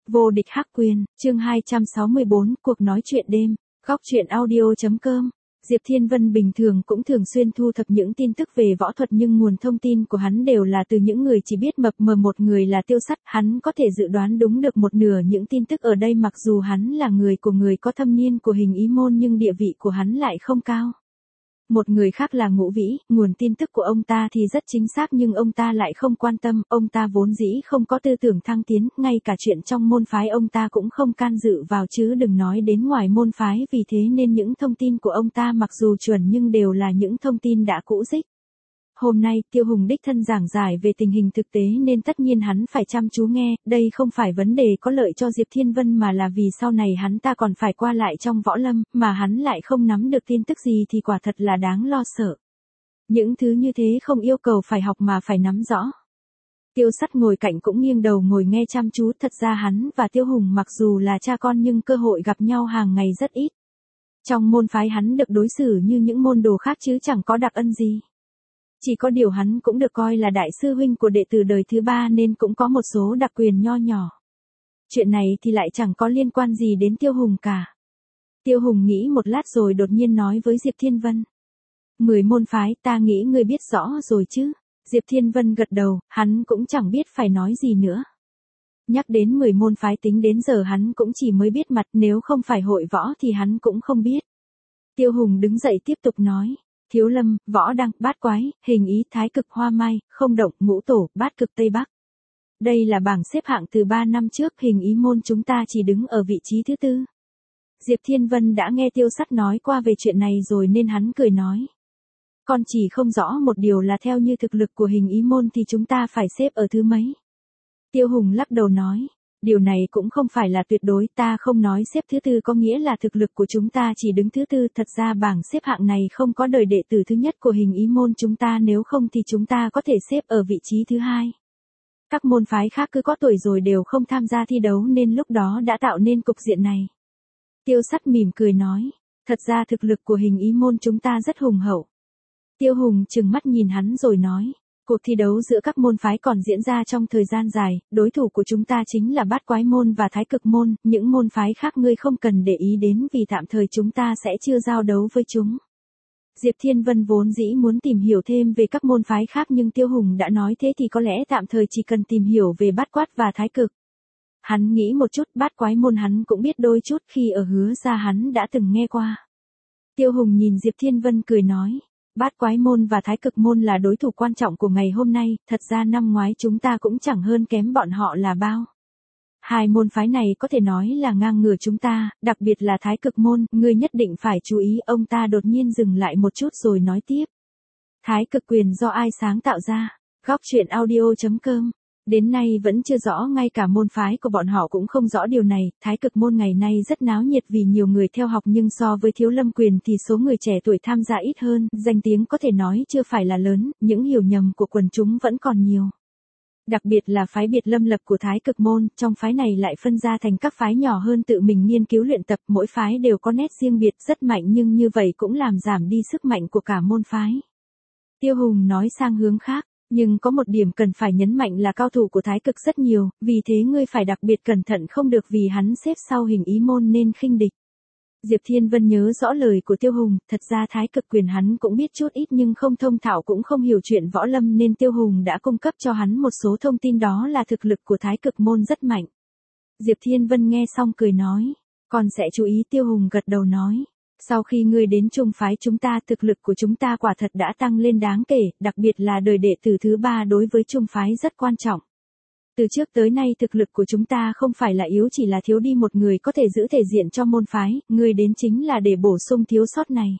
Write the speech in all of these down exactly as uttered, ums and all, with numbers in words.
Vô địch hắc quyền, chương hai trăm sáu mươi bốn, cuộc nói chuyện đêm, góc truyện audio.com. Diệp Thiên Vân bình thường cũng thường xuyên thu thập những tin tức về võ thuật nhưng nguồn thông tin của hắn đều là từ những người chỉ biết mập mờ, một người là Tiêu Sắt, hắn có thể dự đoán đúng được một nửa những tin tức ở đây, mặc dù hắn là người của người có thâm niên của hình ý môn nhưng địa vị của hắn lại không cao. Một người khác là Ngũ Vĩ, nguồn tin tức của ông ta thì rất chính xác nhưng ông ta lại không quan tâm, ông ta vốn dĩ không có tư tưởng thăng tiến, ngay cả chuyện trong môn phái ông ta cũng không can dự vào chứ đừng nói đến ngoài môn phái, vì thế nên những thông tin của ông ta mặc dù chuẩn nhưng đều là những thông tin đã cũ rích. Hôm nay, Tiêu Hùng đích thân giảng giải về tình hình thực tế nên tất nhiên hắn phải chăm chú nghe, đây không phải vấn đề có lợi cho Diệp Thiên Vân mà là vì sau này hắn ta còn phải qua lại trong võ lâm, mà hắn lại không nắm được tin tức gì thì quả thật là đáng lo sợ. Những thứ như thế không yêu cầu phải học mà phải nắm rõ. Tiêu Sắt ngồi cạnh cũng nghiêng đầu ngồi nghe chăm chú, thật ra hắn và Tiêu Hùng mặc dù là cha con nhưng cơ hội gặp nhau hàng ngày rất ít. Trong môn phái hắn được đối xử như những môn đồ khác chứ chẳng có đặc ân gì. Chỉ có điều hắn cũng được coi là đại sư huynh của đệ tử đời thứ ba nên cũng có một số đặc quyền nho nhỏ. Chuyện này thì lại chẳng có liên quan gì đến Tiêu Hùng cả. Tiêu Hùng nghĩ một lát rồi đột nhiên nói với Diệp Thiên Vân. Mười môn phái ta nghĩ ngươi biết rõ rồi chứ. Diệp Thiên Vân gật đầu, hắn cũng chẳng biết phải nói gì nữa. Nhắc đến mười môn phái tính đến giờ hắn cũng chỉ mới biết mặt, nếu không phải hội võ thì hắn cũng không biết. Tiêu Hùng đứng dậy tiếp tục nói. Thiếu lâm, võ đăng, bát quái, hình ý, thái cực, hoa mai, không động, ngũ tổ, bát cực Tây Bắc. Đây là bảng xếp hạng từ ba năm trước, hình ý môn chúng ta chỉ đứng ở vị trí thứ tư. Diệp Thiên Vân đã nghe Tiêu Sắt nói qua về chuyện này rồi nên hắn cười nói. Con chỉ không rõ một điều là theo như thực lực của hình ý môn thì chúng ta phải xếp ở thứ mấy. Tiêu Hùng lắc đầu nói. Điều này cũng không phải là tuyệt đối, ta không nói xếp thứ tư có nghĩa là thực lực của chúng ta chỉ đứng thứ tư, thật ra bảng xếp hạng này không có đời đệ tử thứ nhất của hình ý môn chúng ta, nếu không thì chúng ta có thể xếp ở vị trí thứ hai. Các môn phái khác cứ có tuổi rồi đều không tham gia thi đấu nên lúc đó đã tạo nên cục diện này. Tiêu Sắt mỉm cười nói, thật ra thực lực của hình ý môn chúng ta rất hùng hậu. Tiêu Hùng trừng mắt nhìn hắn rồi nói. Cuộc thi đấu giữa các môn phái còn diễn ra trong thời gian dài, đối thủ của chúng ta chính là bát quái môn và thái cực môn, những môn phái khác ngươi không cần để ý đến vì tạm thời chúng ta sẽ chưa giao đấu với chúng. Diệp Thiên Vân vốn dĩ muốn tìm hiểu thêm về các môn phái khác nhưng Tiêu Hùng đã nói thế thì có lẽ tạm thời chỉ cần tìm hiểu về bát quát và thái cực. Hắn nghĩ một chút, bát quái môn hắn cũng biết đôi chút, khi ở Hứa Gia hắn đã từng nghe qua. Tiêu Hùng nhìn Diệp Thiên Vân cười nói. Bát quái môn và thái cực môn là đối thủ quan trọng của ngày hôm nay, thật ra năm ngoái chúng ta cũng chẳng hơn kém bọn họ là bao. Hai môn phái này có thể nói là ngang ngửa chúng ta, đặc biệt là thái cực môn, ngươi nhất định phải chú ý. Ông ta đột nhiên dừng lại một chút rồi nói tiếp. Thái cực quyền do ai sáng tạo ra? Góc truyện audio.com. Đến nay vẫn chưa rõ, ngay cả môn phái của bọn họ cũng không rõ điều này. Thái cực môn ngày nay rất náo nhiệt vì nhiều người theo học nhưng so với thiếu lâm quyền thì số người trẻ tuổi tham gia ít hơn, danh tiếng có thể nói chưa phải là lớn, những hiểu nhầm của quần chúng vẫn còn nhiều. Đặc biệt là phái biệt lâm lập của thái cực môn, trong phái này lại phân ra thành các phái nhỏ hơn tự mình nghiên cứu luyện tập, mỗi phái đều có nét riêng biệt rất mạnh nhưng như vậy cũng làm giảm đi sức mạnh của cả môn phái. Tiêu Hùng nói sang hướng khác. Nhưng có một điểm cần phải nhấn mạnh là cao thủ của thái cực rất nhiều, vì thế ngươi phải đặc biệt cẩn thận không được vì hắn xếp sau hình ý môn nên khinh địch. Diệp Thiên Vân nhớ rõ lời của Tiêu Hùng, thật ra thái cực quyền hắn cũng biết chút ít nhưng không thông thạo cũng không hiểu chuyện võ lâm nên Tiêu Hùng đã cung cấp cho hắn một số thông tin, đó là thực lực của thái cực môn rất mạnh. Diệp Thiên Vân nghe xong cười nói, con sẽ chú ý. Tiêu Hùng gật đầu nói. Sau khi ngươi đến chung phái chúng ta, thực lực của chúng ta quả thật đã tăng lên đáng kể, đặc biệt là đời đệ tử thứ ba đối với chung phái rất quan trọng. Từ trước tới nay thực lực của chúng ta không phải là yếu, chỉ là thiếu đi một người có thể giữ thể diện cho môn phái, ngươi đến chính là để bổ sung thiếu sót này.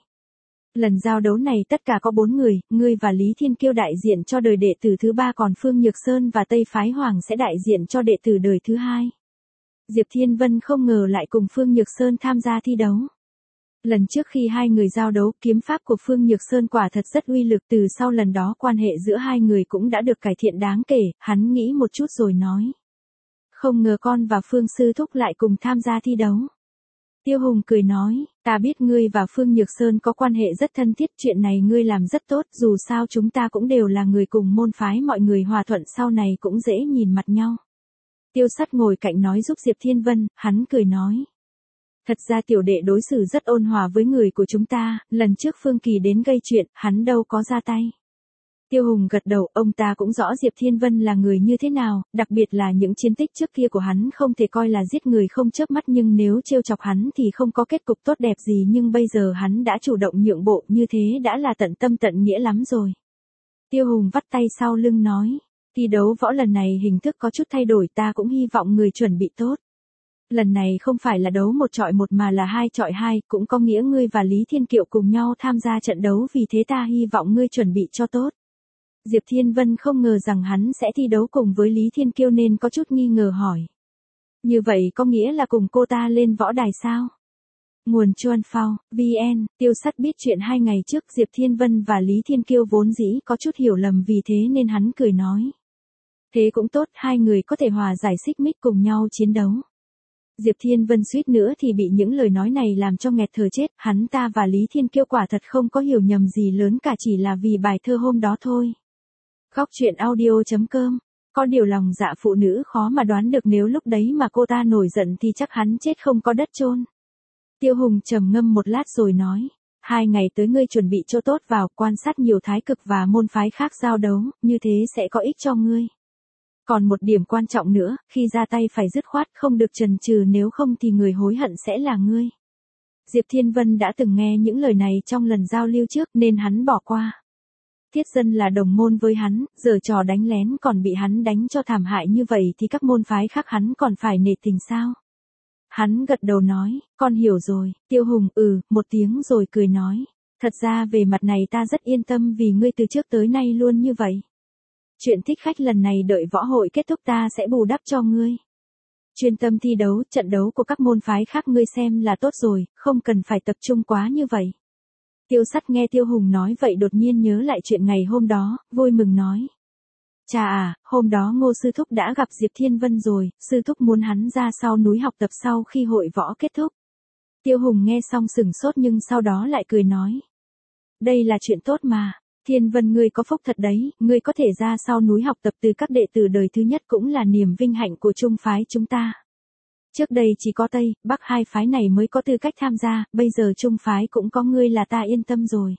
Lần giao đấu này tất cả có bốn người, ngươi và Lý Thiên Kiêu đại diện cho đời đệ tử thứ ba, còn Phương Nhược Sơn và Tây Phái Hoàng sẽ đại diện cho đệ tử đời thứ hai. Diệp Thiên Vân không ngờ lại cùng Phương Nhược Sơn tham gia thi đấu. Lần trước khi hai người giao đấu, kiếm pháp của Phương Nhược Sơn quả thật rất uy lực, từ sau lần đó quan hệ giữa hai người cũng đã được cải thiện đáng kể, hắn nghĩ một chút rồi nói. Không ngờ con và Phương Sư Thúc lại cùng tham gia thi đấu. Tiêu Hùng cười nói, ta biết ngươi và Phương Nhược Sơn có quan hệ rất thân thiết, chuyện này ngươi làm rất tốt, dù sao chúng ta cũng đều là người cùng môn phái, mọi người hòa thuận sau này cũng dễ nhìn mặt nhau. Tiêu Sắt ngồi cạnh nói giúp Diệp Thiên Vân, hắn cười nói. Thật ra tiểu đệ đối xử rất ôn hòa với người của chúng ta, lần trước Phương Kỳ đến gây chuyện, hắn đâu có ra tay. Tiêu Hùng gật đầu, ông ta cũng rõ Diệp Thiên Vân là người như thế nào, đặc biệt là những chiến tích trước kia của hắn không thể coi là giết người không chớp mắt, nhưng nếu trêu chọc hắn thì không có kết cục tốt đẹp gì, nhưng bây giờ hắn đã chủ động nhượng bộ, như thế đã là tận tâm tận nghĩa lắm rồi. Tiêu Hùng vắt tay sau lưng nói, thi đấu võ lần này hình thức có chút thay đổi, ta cũng hy vọng người chuẩn bị tốt. Lần này không phải là đấu một chọi một mà là hai chọi hai, cũng có nghĩa ngươi và Lý Thiên Kiệu cùng nhau tham gia trận đấu, vì thế ta hy vọng ngươi chuẩn bị cho tốt. Diệp Thiên Vân không ngờ rằng hắn sẽ thi đấu cùng với Lý Thiên Kiêu nên có chút nghi ngờ hỏi. Như vậy có nghĩa là cùng cô ta lên võ đài sao? Nguồn Chuan Phao, vê en, Tiêu Sắt biết chuyện hai ngày trước Diệp Thiên Vân và Lý Thiên Kiêu vốn dĩ có chút hiểu lầm, vì thế nên hắn cười nói. Thế cũng tốt, hai người có thể hòa giải xích mích cùng nhau chiến đấu. Diệp Thiên Vân suýt nữa thì bị những lời nói này làm cho nghẹt thở chết, hắn ta và Lý Thiên Kiêu quả thật không có hiểu nhầm gì lớn cả, chỉ là vì bài thơ hôm đó thôi. Góc truyện audio chấm com. Có điều lòng dạ phụ nữ khó mà đoán được, nếu lúc đấy mà cô ta nổi giận thì chắc hắn chết không có đất chôn. Tiêu Hùng trầm ngâm một lát rồi nói, hai ngày tới ngươi chuẩn bị cho tốt vào, quan sát nhiều thái cực và môn phái khác giao đấu, như thế sẽ có ích cho ngươi. Còn một điểm quan trọng nữa, khi ra tay phải dứt khoát, không được chần chừ, nếu không thì người hối hận sẽ là ngươi. Diệp Thiên Vân đã từng nghe những lời này trong lần giao lưu trước nên hắn bỏ qua. Thiết Dân là đồng môn với hắn, giờ trò đánh lén còn bị hắn đánh cho thảm hại như vậy thì các môn phái khác hắn còn phải nể tình sao? Hắn gật đầu nói, con hiểu rồi. Tiêu Hùng ừ, một tiếng rồi cười nói. Thật ra về mặt này ta rất yên tâm, vì ngươi từ trước tới nay luôn như vậy. Chuyện thích khách lần này đợi võ hội kết thúc ta sẽ bù đắp cho ngươi. Chuyên tâm thi đấu, trận đấu của các môn phái khác ngươi xem là tốt rồi, không cần phải tập trung quá như vậy. Tiêu Sắt nghe Tiêu Hùng nói vậy đột nhiên nhớ lại chuyện ngày hôm đó, vui mừng nói. Chà à, hôm đó Ngô Sư Thúc đã gặp Diệp Thiên Vân rồi, Sư Thúc muốn hắn ra sau núi học tập sau khi hội võ kết thúc. Tiêu Hùng nghe xong sừng sốt nhưng sau đó lại cười nói. Đây là chuyện tốt mà, Thiên Vân ngươi có phúc thật đấy, ngươi có thể ra sau núi học tập từ các đệ tử đời thứ nhất cũng là niềm vinh hạnh của trung phái chúng ta. Trước đây chỉ có Tây, Bắc hai phái này mới có tư cách tham gia, bây giờ trung phái cũng có ngươi là ta yên tâm rồi.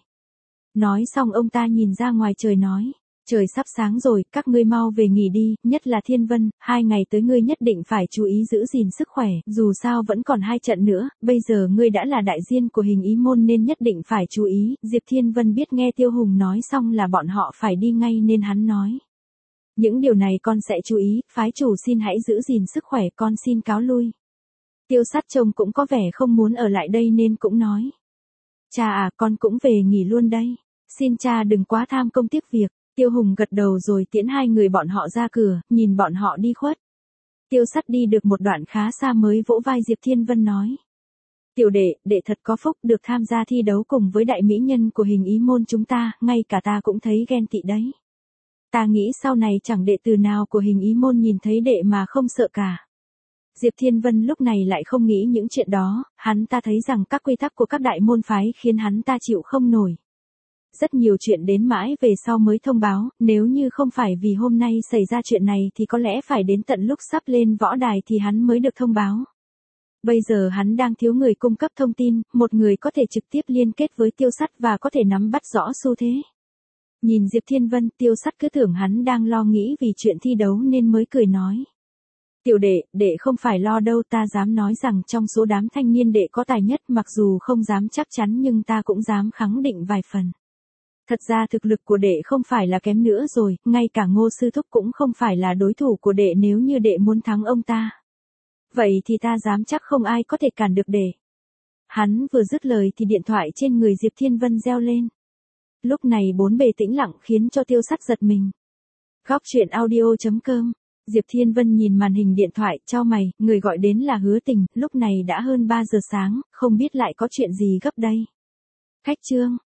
Nói xong ông ta nhìn ra ngoài trời nói, trời sắp sáng rồi, các ngươi mau về nghỉ đi, nhất là Thiên Vân, hai ngày tới ngươi nhất định phải chú ý giữ gìn sức khỏe, dù sao vẫn còn hai trận nữa, bây giờ ngươi đã là đại diện của Hình Ý môn nên nhất định phải chú ý. Diệp Thiên Vân biết nghe Tiêu Hùng nói xong là bọn họ phải đi ngay nên hắn nói. Những điều này con sẽ chú ý, phái chủ xin hãy giữ gìn sức khỏe, con xin cáo lui. Tiêu Sắt trông cũng có vẻ không muốn ở lại đây nên cũng nói. Cha à, con cũng về nghỉ luôn đây, xin cha đừng quá tham công tiếc việc. Tiêu Hùng gật đầu rồi tiễn hai người bọn họ ra cửa, nhìn bọn họ đi khuất. Tiêu Sắt đi được một đoạn khá xa mới vỗ vai Diệp Thiên Vân nói. Tiểu đệ, đệ thật có phúc được tham gia thi đấu cùng với đại mỹ nhân của Hình Ý môn chúng ta, ngay cả ta cũng thấy ghen tị đấy. Ta nghĩ sau này chẳng đệ tử nào của Hình Ý môn nhìn thấy đệ mà không sợ cả. Diệp Thiên Vân lúc này lại không nghĩ những chuyện đó, hắn ta thấy rằng các quy tắc của các đại môn phái khiến hắn ta chịu không nổi. Rất nhiều chuyện đến mãi về sau mới thông báo, nếu như không phải vì hôm nay xảy ra chuyện này thì có lẽ phải đến tận lúc sắp lên võ đài thì hắn mới được thông báo. Bây giờ hắn đang thiếu người cung cấp thông tin, một người có thể trực tiếp liên kết với Tiêu Sắt và có thể nắm bắt rõ xu thế. Nhìn Diệp Thiên Vân, Tiêu Sắt cứ tưởng hắn đang lo nghĩ vì chuyện thi đấu nên mới cười nói. Tiểu đệ, đệ không phải lo đâu, ta dám nói rằng trong số đám thanh niên đệ có tài nhất, mặc dù không dám chắc chắn nhưng ta cũng dám khẳng định vài phần. Thật ra thực lực của đệ không phải là kém nữa rồi, ngay cả Ngô Sư Thúc cũng không phải là đối thủ của đệ nếu như đệ muốn thắng ông ta. Vậy thì ta dám chắc không ai có thể cản được đệ. Hắn vừa dứt lời thì điện thoại trên người Diệp Thiên Vân reo lên. Lúc này bốn bề tĩnh lặng khiến cho Tiêu Sắt giật mình. Góc truyện audio chấm com. Diệp Thiên Vân nhìn màn hình điện thoại, chau mày, người gọi đến là Hứa Tình, lúc này đã hơn ba giờ sáng, không biết lại có chuyện gì gấp đây. Khách Trương,